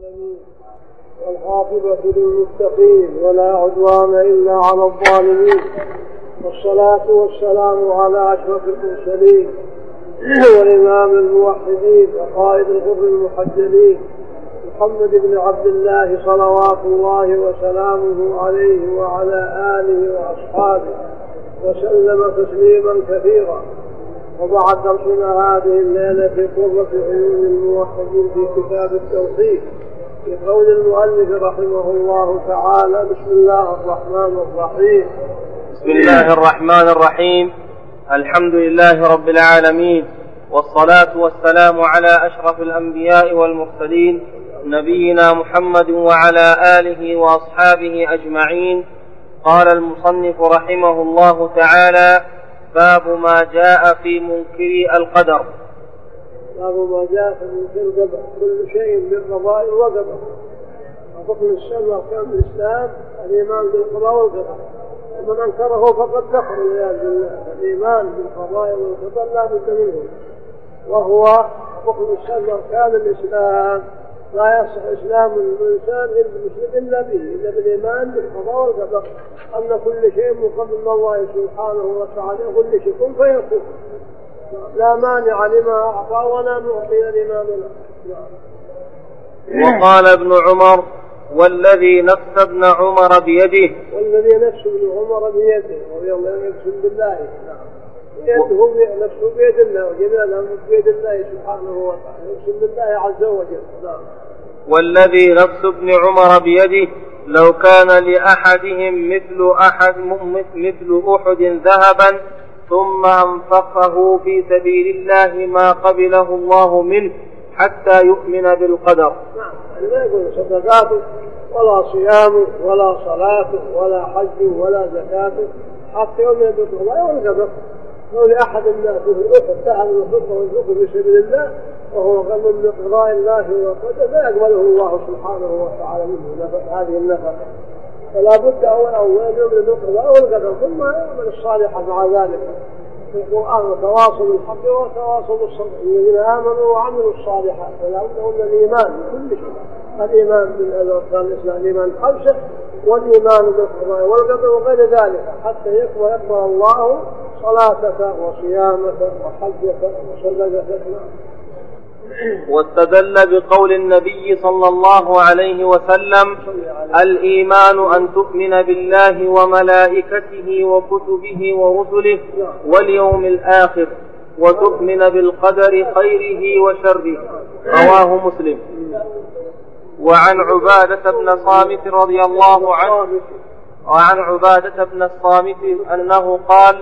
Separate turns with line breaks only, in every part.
العالمين والعاقبة للمتقين ولا عدوان إلا على الظالمين، والصلاة والسلام على أشرف المرسلين وإمام الموحدين وقائد الغر المحجلين محمد بن عبد الله صلوات الله وسلامه عليه وعلى آله وأصحابه وسلم تسليما كثيرا. وبعد درسنا هذه الليلة في قرة عيون الموحدين في كتاب التوحيد في قول المؤلف رحمه الله تعالى: بسم الله الرحمن الرحيم.
بسم الله الرحمن الرحيم. الحمد لله رب العالمين، والصلاة والسلام على أشرف الأنبياء والمرسلين نبينا محمد وعلى آله وأصحابه أجمعين. قال المصنف رحمه الله تعالى: باب ما جاء في منكر القدر.
باب ما جاء في منكر القدر، كل شيء بالقضاء والقدر. ركن السنة أركان الإسلام الإيمان بالقضاء والقدر، ومن أنكره فقد كفر والعياذ بالله. الإيمان بالقضاء والقدر لا بد منه، وهو ركن السنة أركان الإسلام. لا يصح إسلام الإنسان المسلم إلا به، إلا بالإيمان بالقضاء والقدر، أن كل شيء مقدر من الله سبحانه وتعالى، كل شيء كن فيكون، لا مانع لما أعطى ولا معطي لما منع.
وقال ابن عمر: والذي نفس ابن عمر بيده.
والذي نفس ابن عمر بيده، رضي الله عنه، يقسم بالله. يده نفسه بيد الله، وجميع الأمر بيد الله سبحانه وتعالى، يقسم بالله عز وجل.
والذي نفس ابن عمر بيده لو كان لأحدهم مثل أحد ذهبا ثم أنفقه في سبيل الله ما قبله الله منه حتى يؤمن بالقدر.
نعم، لا يقول صدقاته ولا صيام ولا صلاة ولا حج ولا زكاة حتى يؤمن بالقضاء والقدر. لو لأحد الناس أحد ذهب وفقه وينفقه في سبيل الله وهو غم من قضاء الله وقدره لا يقبله الله سبحانه وتعالى منه هذه النفقة. فلا بد أولا أن يؤمن بالقضاء والقدر ثم يعمل الصالحة مع ذلك. في القرآن تواصل بالحق وتواصل بالصبر، الذين آمنوا وعملوا الصالحات. فلا بد من الإيمان بكل شيء، الإيمان بالأركان الإسلام، الإيمان الخمسة، والإيمان بالقضاء والقدر وغير ذلك، حتى يقبل الله صلاتك وصيامك وحجك وصدقتك.
واستدل بقول النبي صلى الله عليه وسلم: الإيمان أن تؤمن بالله وملائكته وكتبه ورسله واليوم الآخر وتؤمن بالقدر خيره وشره. رواه مسلم. وعن عبادة بن صامت رضي الله عنه أنه قال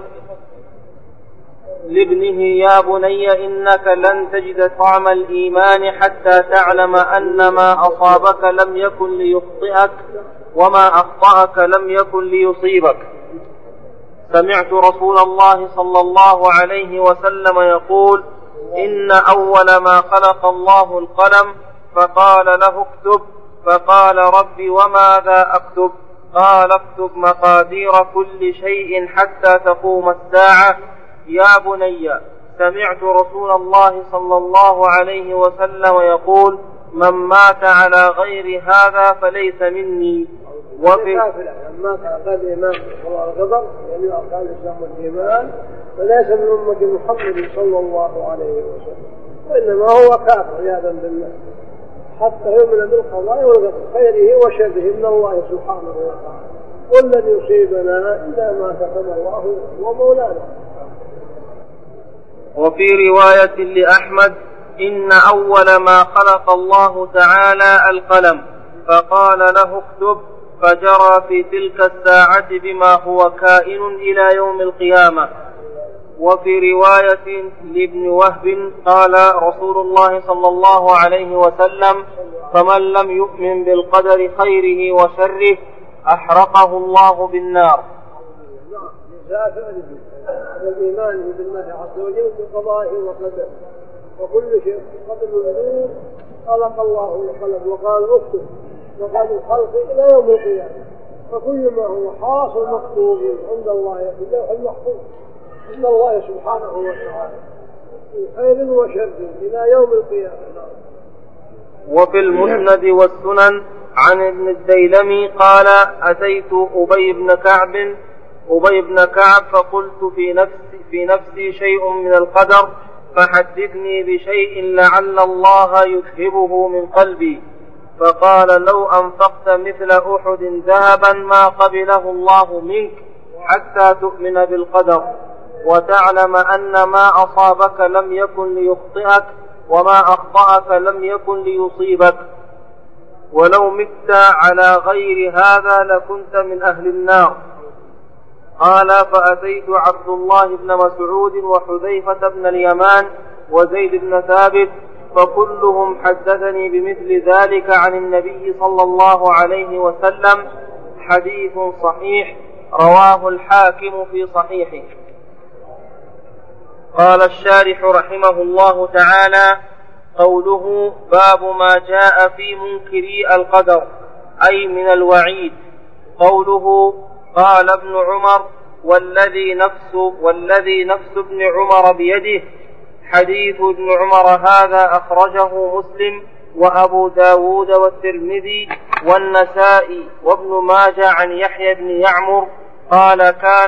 لابنه: يا بني إنك لن تجد طعم الإيمان حتى تعلم أن ما أصابك لم يكن ليخطئك وما أخطأك لم يكن ليصيبك. سمعت رسول الله صلى الله عليه وسلم يقول: إن أول ما خلق الله القلم فقال له اكتب، فقال: رب وماذا أكتب؟ قال: اكتب مقادير كل شيء حتى تقوم الساعة. يا بني سمعت رسول الله صلى الله عليه وسلم يقول: من مات على غير هذا فليس مني.
وفي لما كان الإيمان والقدر يعني أركان الإسلام والإيمان فليس من أمة محمد صلى الله عليه وسلم، وإنما هو كافر عياذا بالله حتى يؤمن بالقضاء والقدر خيره وشره من الله سبحانه وتعالى، والذي يصيبنا إلا ما كتب الله ومولانا.
وفي رواية لأحمد: إن أول ما خلق الله تعالى القلم فقال له اكتب، فجرى في تلك الساعة بما هو كائن إلى يوم القيامة. وفي رواية لابن وهب قال رسول الله صلى الله عليه وسلم: فمن لم يؤمن بالقدر خيره وشره أحرقه الله بالنار.
الإيمان بالله عز وجل بقضائه وقدره، وكل شيء قبل الوجود خلق الله القلم وقال اكتب، وقال الخلق إلى يوم القيامة، فكل ما هو حاصل مكتوب عند الله في اللوح المحفوظ عند الله سبحانه وتعالى خير وشر إلى يوم القيامة.
وفي المسند والسنن عن ابن الديلمي قال أتيت أبي بن كعب فقلت في نفسي شيء من القدر فحدثني بشيء لعل الله يذهبه من قلبي. فقال لو أنفقت مثل أحد ذهبا ما قبله الله منك حتى تؤمن بالقدر وتعلم أن ما أصابك لم يكن ليخطئك وما أخطأك لم يكن ليصيبك، ولو مت على غير هذا لكنت من أهل النار. قال فأتيت عبد الله بن مسعود وحذيفة بن اليمان وزيد بن ثابت فكلهم حدثني بمثل ذلك عن النبي صلى الله عليه وسلم، حديث صحيح رواه الحاكم في صحيحه. قال الشارح رحمه الله تعالى: قوله باب ما جاء في منكري القدر أي من الوعيد. قوله قال ابن عمر والذي نفس ابن عمر بيده، حديث ابن عمر هذا أخرجه مسلم وأبو داود والترمذي والنسائي وابن ماجه عن يحيى بن يعمر قال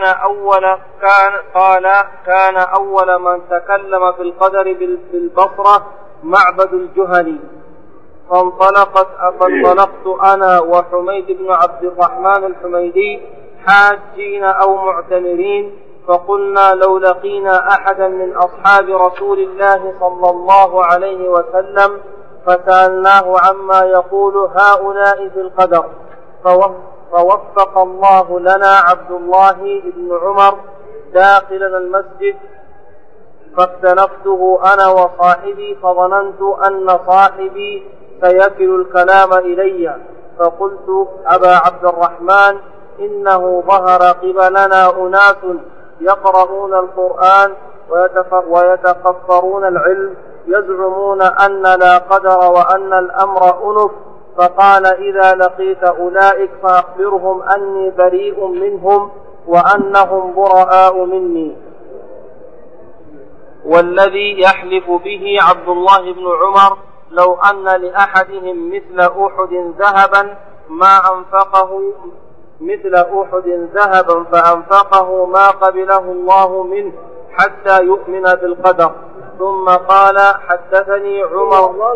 كان أول من تكلم في القدر بالبصرة معبد الجهني، فانطلقت أنا وحميد بن عبد الرحمن الحميدي حاجين أو معتمرين، فقلنا لو لقينا أحدا من أصحاب رسول الله صلى الله عليه وسلم فسألناه عما يقول هؤلاء في القدر، فوفق الله لنا عبد الله بن عمر داخلنا المسجد، فاختلفته أنا وصاحبي فظننت أن صاحبي سيكل الكلام إلي، فقلت أبا عبد الرحمن إنه ظهر قبلنا أناس يقرؤون القرآن ويتقفرون العلم يزعمون أن لا قدر وأن الأمر أنف، فقال إذا لقيت أولئك فأخبرهم أني بريء منهم وأنهم براء مني. والذي يحلف به عبد الله بن عمر لو أن لأحدهم مثل أحد ذهبا فأنفقه ما قبله الله منه حتى يؤمن بالقدر. ثم قال حدثني عمر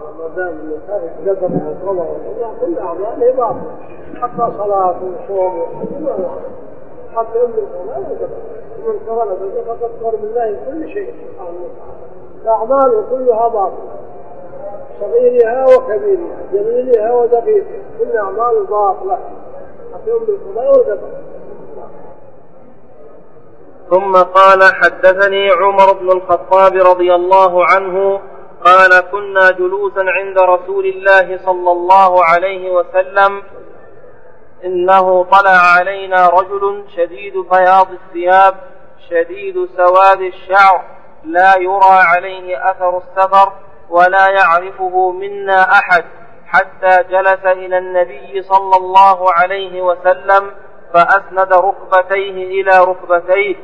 كل أعماله باطل حتى صلاة وصوم حتى من كفر بالله فقد كفر بالله كل شيء سبحانه وتعالى. الأعمال كلها باطلة، صغيرها وكبيرها، جليلها ودقيقها، كل أعمال باطلة حتى يؤمن بالله والقدر.
ثم قال حدثني عمر بن الخطاب رضي الله عنه قال كنا جلوسا عند رسول الله صلى الله عليه وسلم إنه طلع علينا رجل شديد بياض الثياب شديد سواد الشعر لا يرى عليه أثر السفر ولا يعرفه منا أحد، حتى جلس إلى النبي صلى الله عليه وسلم فأسند ركبتيه إلى ركبتيه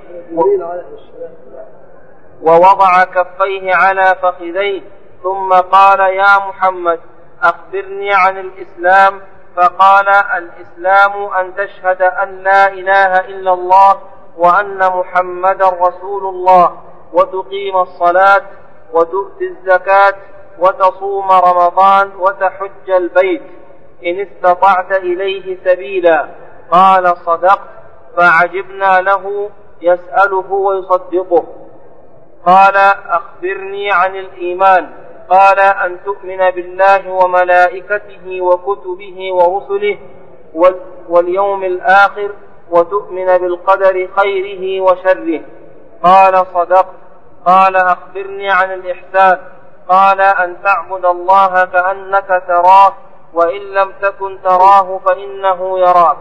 ووضع كفيه على فخذيه، ثم قال يا محمد أخبرني عن الإسلام. فقال الإسلام أن تشهد أن لا إله إلا الله وأن محمدا رسول الله وتقيم الصلاة وتؤتي الزكاة وتصوم رمضان وتحج البيت إن استطعت إليه سبيلا. قال صدقت، فعجبنا له يسأله ويصدقه. قال أخبرني عن الإيمان. قال أن تؤمن بالله وملائكته وكتبه ورسله واليوم الآخر وتؤمن بالقدر خيره وشره. قال صدقت. قال أخبرني عن الإحسان. قال أن تعبد الله كأنك تراه وإن لم تكن تراه فإنه يراك.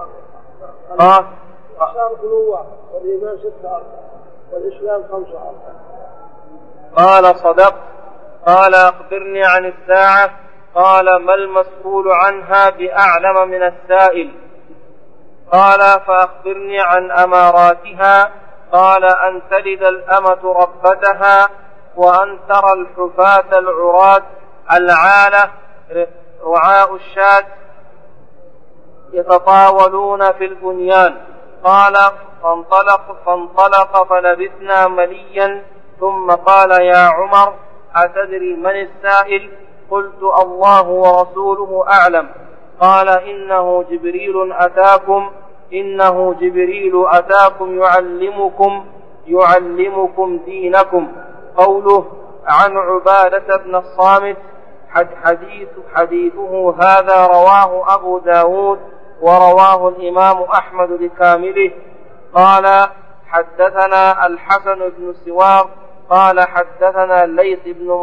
والإيمان 6 والإسلام 5.
قال صدقت. قال أخبرني عن الساعة. قال ما المسؤول عنها بأعلم من السائل. قال فأخبرني عن أماراتها. قال أن تلد الأمة ربتها وأن ترى الحفاة العراة العالة رعاء الشاة يتطاولون في البنيان. قال فانطلق فلبثنا مليا ثم قال يا عمر أتدري من السائل؟ قلت الله ورسوله أعلم. قال إنه جبريل أتاكم يعلمكم دينكم. قوله عن عبادة بن الصامت حديثه هذا رواه أبو داود ورواه الإمام أحمد بكامله. قال حدثنا الحسن بن سوار قال حدثنا ليث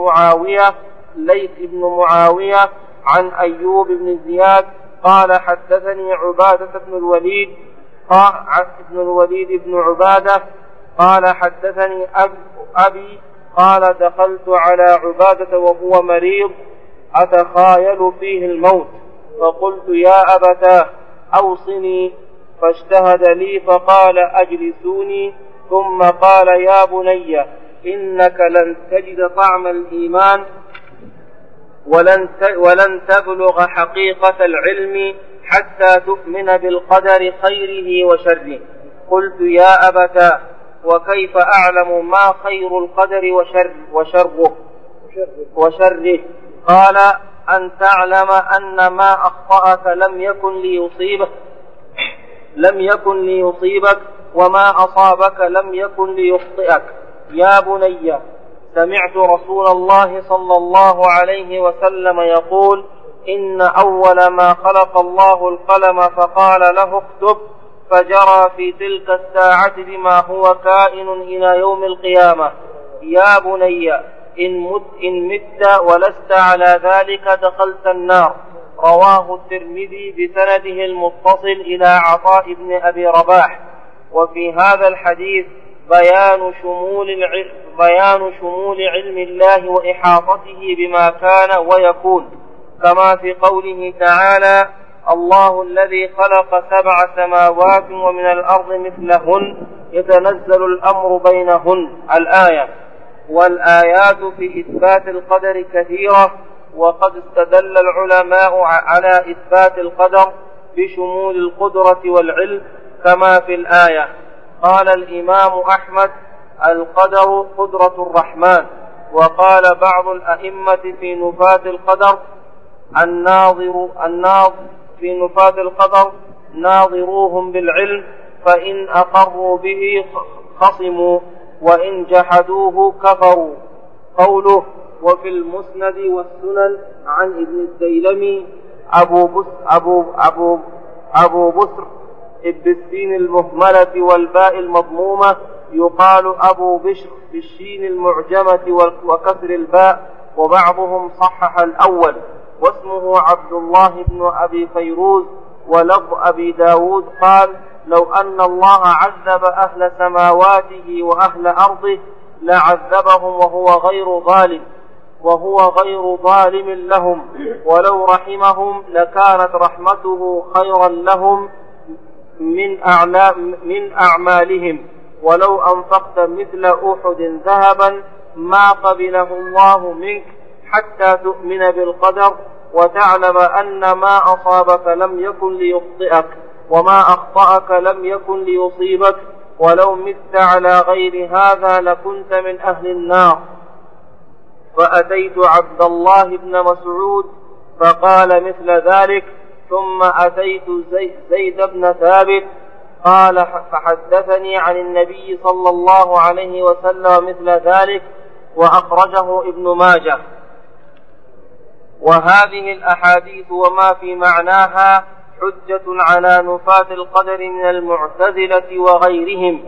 بن معاوية عن أيوب بن زياد قال حدثني عبادة بن الوليد بن عبادة قال حدثني أبي قال دخلت على عبادة وهو مريض أتخايل فيه الموت، فقلت يا أبتاه أوصني، فاجتهد لي فقال أجلسوني، ثم قال يا بني إنك لن تجد طعم الإيمان ولن تبلغ حقيقة العلم حتى تؤمن بالقدر خيره وشره. قلت يا أبتاه وكيف أعلم ما خير القدر وشره؟ قال أن تعلم أن ما أخطأك لم يكن ليصيبك وما أصابك لم يكن ليخطئك. يا بني سمعت رسول الله صلى الله عليه وسلم يقول إن أول ما خلق الله القلم فقال له اكتب، فجرى في تلك الساعة بما هو كائن إلى يوم القيامة. يا بني إن مت ولست على ذلك دخلت النار. رواه الترمذي بسنده المتصل إلى عطاء بن أبي رباح. وفي هذا الحديث بيان شمول علم الله وإحاطته بما كان ويكون، كما في قوله تعالى الله الذي خلق 7 سماوات ومن الأرض مثلهن يتنزل الأمر بينهن الآية. والآيات في إثبات القدر كثيرة، وقد استدل العلماء على إثبات القدر بشمول القدرة والعلم كما في الآية. قال الإمام أحمد القدر قدرة الرحمن. وقال بعض الأئمة في نفاة القدر في نفاة القدر ناظروهم بالعلم، فإن أقروا به خصموا وإن جحدوه كفروا. قوله وفي المسند والسنن عن ابن الديلمي أبو بسر بالسين المهملة والباء المضمومة يقال أبو بشر بالشين المعجمة وكسر الباء، وبعضهم صحح الأول، واسمه عبد الله بن أبي فيروز. ولفظ أبي داود قال لو أن الله عذب أهل سماواته وأهل أرضه لعذبهم وهو غير ظالم لهم، ولو رحمهم لكانت رحمته خيرا لهم من أعمالهم، ولو أنفقت مثل أحد ذهبا ما قبله الله منك حتى تؤمن بالقدر وتعلم أن ما أصابك لم يكن ليخطئك وما أخطأك لم يكن ليصيبك، ولو مت على غير هذا لكنت من أهل النار. فأتيت عبد الله بن مسعود فقال مثل ذلك، ثم أتيت زيد بن ثابت قال فحدثني عن النبي صلى الله عليه وسلم مثل ذلك، وأخرجه ابن ماجه. وهذه الأحاديث وما في معناها حجة على نفاة القدر من المعتزلة وغيرهم،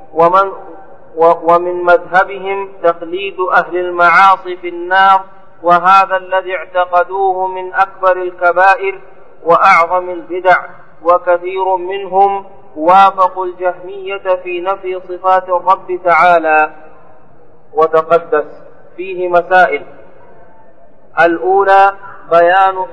ومن مذهبهم تخليد أهل المعاصي في النار، وهذا الذي اعتقدوه من أكبر الكبائر وأعظم البدع. وكثير منهم وافقوا الجهمية في نفي صفات الرب تعالى وتقدس. فيه مسائل. الأولى بيان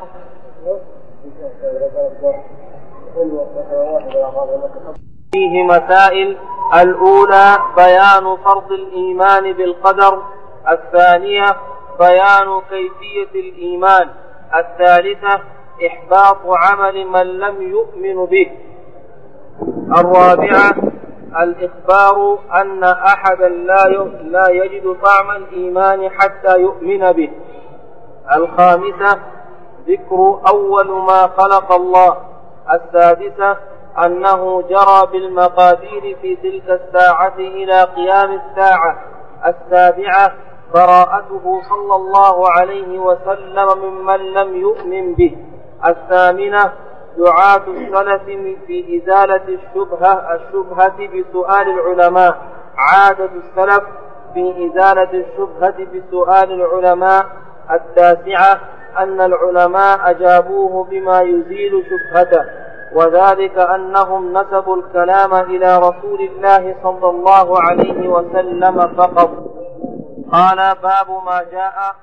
فرض الإيمان بالقدر. الثانية وبيان كيفية الإيمان. الثالثة إحباط عمل من لم يؤمن به. الرابعة الإخبار أن أحدا لا يجد طعم الإيمان حتى يؤمن به. الخامسة ذكر أول ما خلق الله. السادسة أنه جرى بالمقادير في تلك الساعة إلى قيام الساعة. السابعة براءته صلى الله عليه وسلم ممن لم يؤمن به. الثامنة دعاة السلف في إزالة الشبهة بسؤال العلماء. عادة السلف في إزالة الشبهة بسؤال العلماء. التاسعة أن العلماء أجابوه بما يزيل شبهته، وذلك أنهم نسبوا الكلام إلى رسول الله صلى الله عليه وسلم فقط. قال باب ما جاء